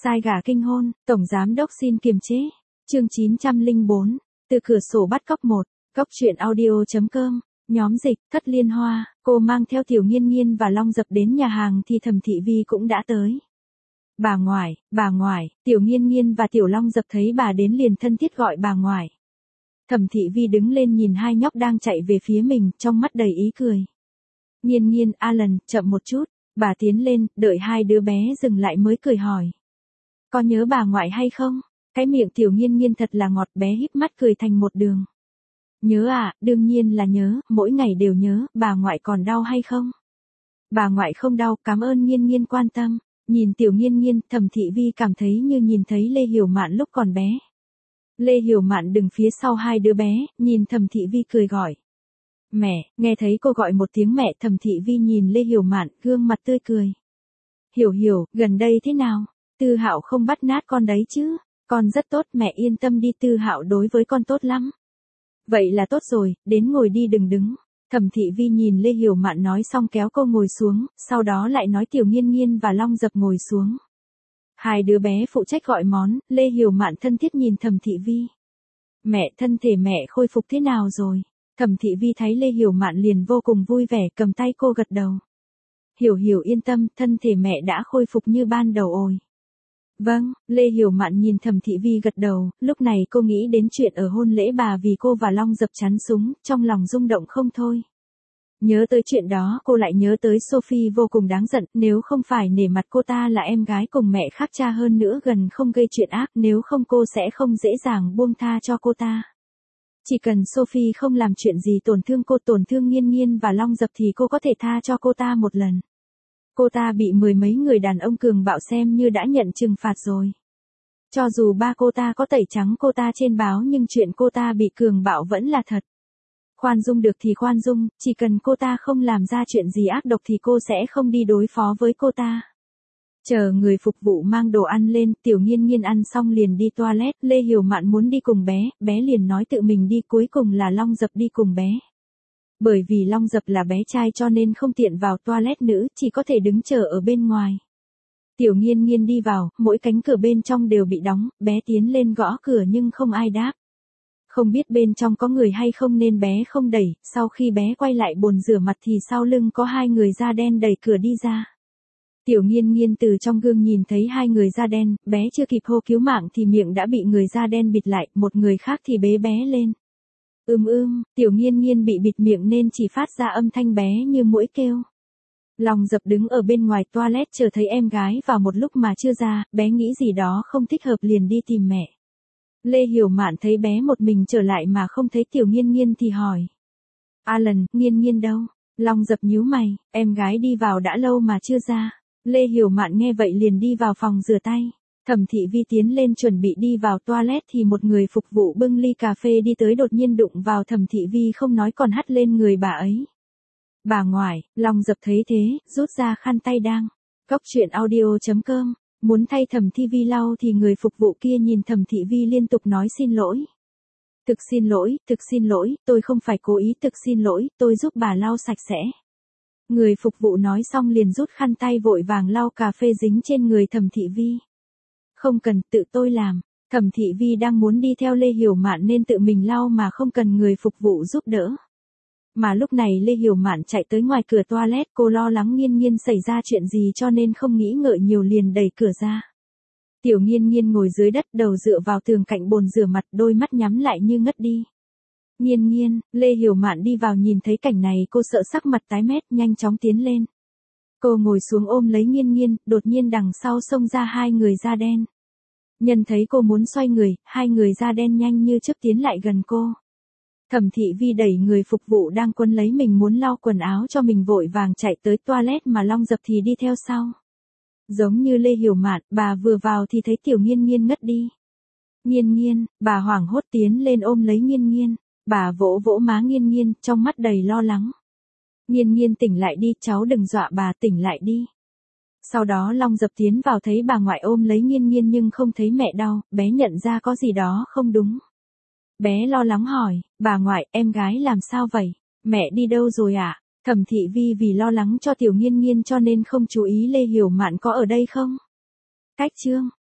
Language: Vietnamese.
Sai gà kinh hôn, Tổng Giám Đốc xin kiềm chế. Chương 904, từ cửa sổ bắt cóc 1, Cóc truyện audio.com, nhóm dịch, Thất Liên Hoa, cô mang theo Tiểu Nghiên Nghiên và Long Dập đến nhà hàng thì Thẩm Thị Vi cũng đã tới. Bà ngoại, Tiểu Nghiên Nghiên và Tiểu Long Dập thấy bà đến liền thân thiết gọi bà ngoại. Thẩm Thị Vi đứng lên nhìn hai nhóc đang chạy về phía mình, trong mắt đầy ý cười. Nghiên Nghiên, Alan, chậm một chút, bà tiến lên, đợi hai đứa bé dừng lại mới cười hỏi. Có nhớ bà ngoại hay không? Cái miệng Tiểu Nghiên Nghiên thật là ngọt, bé híp mắt cười thành một đường. Nhớ à, đương nhiên là nhớ, mỗi ngày đều nhớ, bà ngoại còn đau hay không? Bà ngoại không đau, cảm ơn Nghiên Nghiên quan tâm. Nhìn Tiểu Nghiên Nghiên, Thẩm Thị Vi cảm thấy như nhìn thấy Lê Hiểu Mạn lúc còn bé. Lê Hiểu Mạn đứng phía sau hai đứa bé, nhìn Thẩm Thị Vi cười gọi. Mẹ, nghe thấy cô gọi một tiếng mẹ, Thẩm Thị Vi nhìn Lê Hiểu Mạn, gương mặt tươi cười. Hiểu, gần đây thế nào? Tư Hạo không bắt nạt con đấy chứ? Con rất tốt, mẹ yên tâm đi, Tư Hạo đối với con tốt lắm. Vậy là tốt rồi, đến ngồi đi đừng đứng. Thẩm Thị Vi nhìn Lê Hiểu Mạn nói xong kéo cô ngồi xuống, sau đó lại nói Tiểu Nghiên Nghiên và Long Dập ngồi xuống. Hai đứa bé phụ trách gọi món, Lê Hiểu Mạn thân thiết nhìn Thẩm Thị Vi. Mẹ, thân thể mẹ khôi phục thế nào rồi? Thẩm Thị Vi thấy Lê Hiểu Mạn liền vô cùng vui vẻ, cầm tay cô gật đầu. Hiểu yên tâm, thân thể mẹ đã khôi phục như ban đầu rồi. Vâng, Lê Hiểu Mạn nhìn Thẩm Thị Vi gật đầu, lúc này cô nghĩ đến chuyện ở hôn lễ bà vì cô và Long Dập chắn súng, trong lòng rung động không thôi. Nhớ tới chuyện đó, cô lại nhớ tới Sophie vô cùng đáng giận, nếu không phải nể mặt cô ta là em gái cùng mẹ khác cha hơn nữa gần không gây chuyện ác, nếu không cô sẽ không dễ dàng buông tha cho cô ta. Chỉ cần Sophie không làm chuyện gì tổn thương cô, tổn thương Nghiên Nghiên và Long Dập thì cô có thể tha cho cô ta một lần. Cô ta bị mười mấy người đàn ông cường bạo xem như đã nhận trừng phạt rồi. Cho dù ba cô ta có tẩy trắng cô ta trên báo nhưng chuyện cô ta bị cường bạo vẫn là thật. Khoan dung được thì khoan dung, chỉ cần cô ta không làm ra chuyện gì ác độc thì cô sẽ không đi đối phó với cô ta. Chờ người phục vụ mang đồ ăn lên, Tiểu Nghiên Nghiên ăn xong liền đi toilet, Lê Hiểu Mạn muốn đi cùng bé liền nói tự mình đi, cuối cùng là Long Dập đi cùng bé. Bởi vì Long Dập là bé trai cho nên không tiện vào toilet nữ, chỉ có thể đứng chờ ở bên ngoài. Tiểu Nghiên Nghiên đi vào, mỗi cánh cửa bên trong đều bị đóng, bé tiến lên gõ cửa nhưng không ai đáp. Không biết bên trong có người hay không nên bé không đẩy, sau khi bé quay lại bồn rửa mặt thì sau lưng có hai người da đen đẩy cửa đi ra. Tiểu Nghiên Nghiên từ trong gương nhìn thấy hai người da đen, bé chưa kịp hô cứu mạng thì miệng đã bị người da đen bịt lại, một người khác thì bế bé lên. Tiểu Nghiên Nghiên bị bịt miệng nên chỉ phát ra âm thanh bé như muỗi kêu. Long Dập đứng ở bên ngoài toilet chờ thấy em gái vào một lúc mà chưa ra, bé nghĩ gì đó không thích hợp liền đi tìm mẹ. Lê Hiểu Mạn thấy bé một mình trở lại mà không thấy Tiểu Nghiên Nghiên thì hỏi. Alan, Nghiên Nghiên đâu? Long Dập nhíu mày, em gái đi vào đã lâu mà chưa ra. Lê Hiểu Mạn nghe vậy liền đi vào phòng rửa tay. Thẩm Thị Vi tiến lên chuẩn bị đi vào toilet thì một người phục vụ bưng ly cà phê đi tới đột nhiên đụng vào Thẩm Thị Vi không nói còn hắt lên người bà ấy. Bà ngoại, Long Dập thấy thế, rút ra khăn tay đang. Cóc truyện audio.com, muốn thay Thẩm Thị Vi lau thì người phục vụ kia nhìn Thẩm Thị Vi liên tục nói xin lỗi. Thực xin lỗi, tôi không phải cố ý, thực xin lỗi, tôi giúp bà lau sạch sẽ. Người phục vụ nói xong liền rút khăn tay vội vàng lau cà phê dính trên người Thẩm Thị Vi. Không cần, tự tôi làm. Thẩm Thị Vi đang muốn đi theo Lê Hiểu Mạn nên tự mình lau mà không cần người phục vụ giúp đỡ. Mà lúc này Lê Hiểu Mạn chạy tới ngoài cửa toilet, cô lo lắng Nghiên Nghiên xảy ra chuyện gì cho nên không nghĩ ngợi nhiều liền đẩy cửa ra. Tiểu Nghiên Nghiên ngồi dưới đất đầu dựa vào tường cạnh bồn rửa mặt, đôi mắt nhắm lại như ngất đi. Nghiên Nghiên, Lê Hiểu Mạn đi vào nhìn thấy cảnh này cô sợ sắc mặt tái mét, nhanh chóng tiến lên. Cô ngồi xuống ôm lấy Nghiên Nghiên, đột nhiên đằng sau xông ra hai người da đen. Nhân thấy cô muốn xoay người, hai người da đen nhanh như chớp tiến lại gần cô. Thẩm Thị Vi đẩy người phục vụ đang quấn lấy mình muốn lau quần áo cho mình vội vàng chạy tới toilet mà Long Dập thì đi theo sau. Giống như Lê Hiểu Mạn, bà vừa vào thì thấy Tiểu Nghiên Nghiên ngất đi. Nghiên Nghiên, bà hoảng hốt tiến lên ôm lấy Nghiên Nghiên, bà vỗ vỗ má Nghiên Nghiên, trong mắt đầy lo lắng. Nghiên Nghiên tỉnh lại đi, cháu đừng dọa bà, tỉnh lại đi. Sau đó Long Dập tiến vào thấy bà ngoại ôm lấy Nghiên Nghiên nhưng không thấy mẹ đâu, bé nhận ra có gì đó không đúng. Bé lo lắng hỏi, bà ngoại, em gái làm sao vậy? Mẹ đi đâu rồi ạ? Thẩm Thị Vi vì lo lắng cho Tiểu Nghiên Nghiên cho nên không chú ý Lê Hiểu Mạn có ở đây không. Cách chương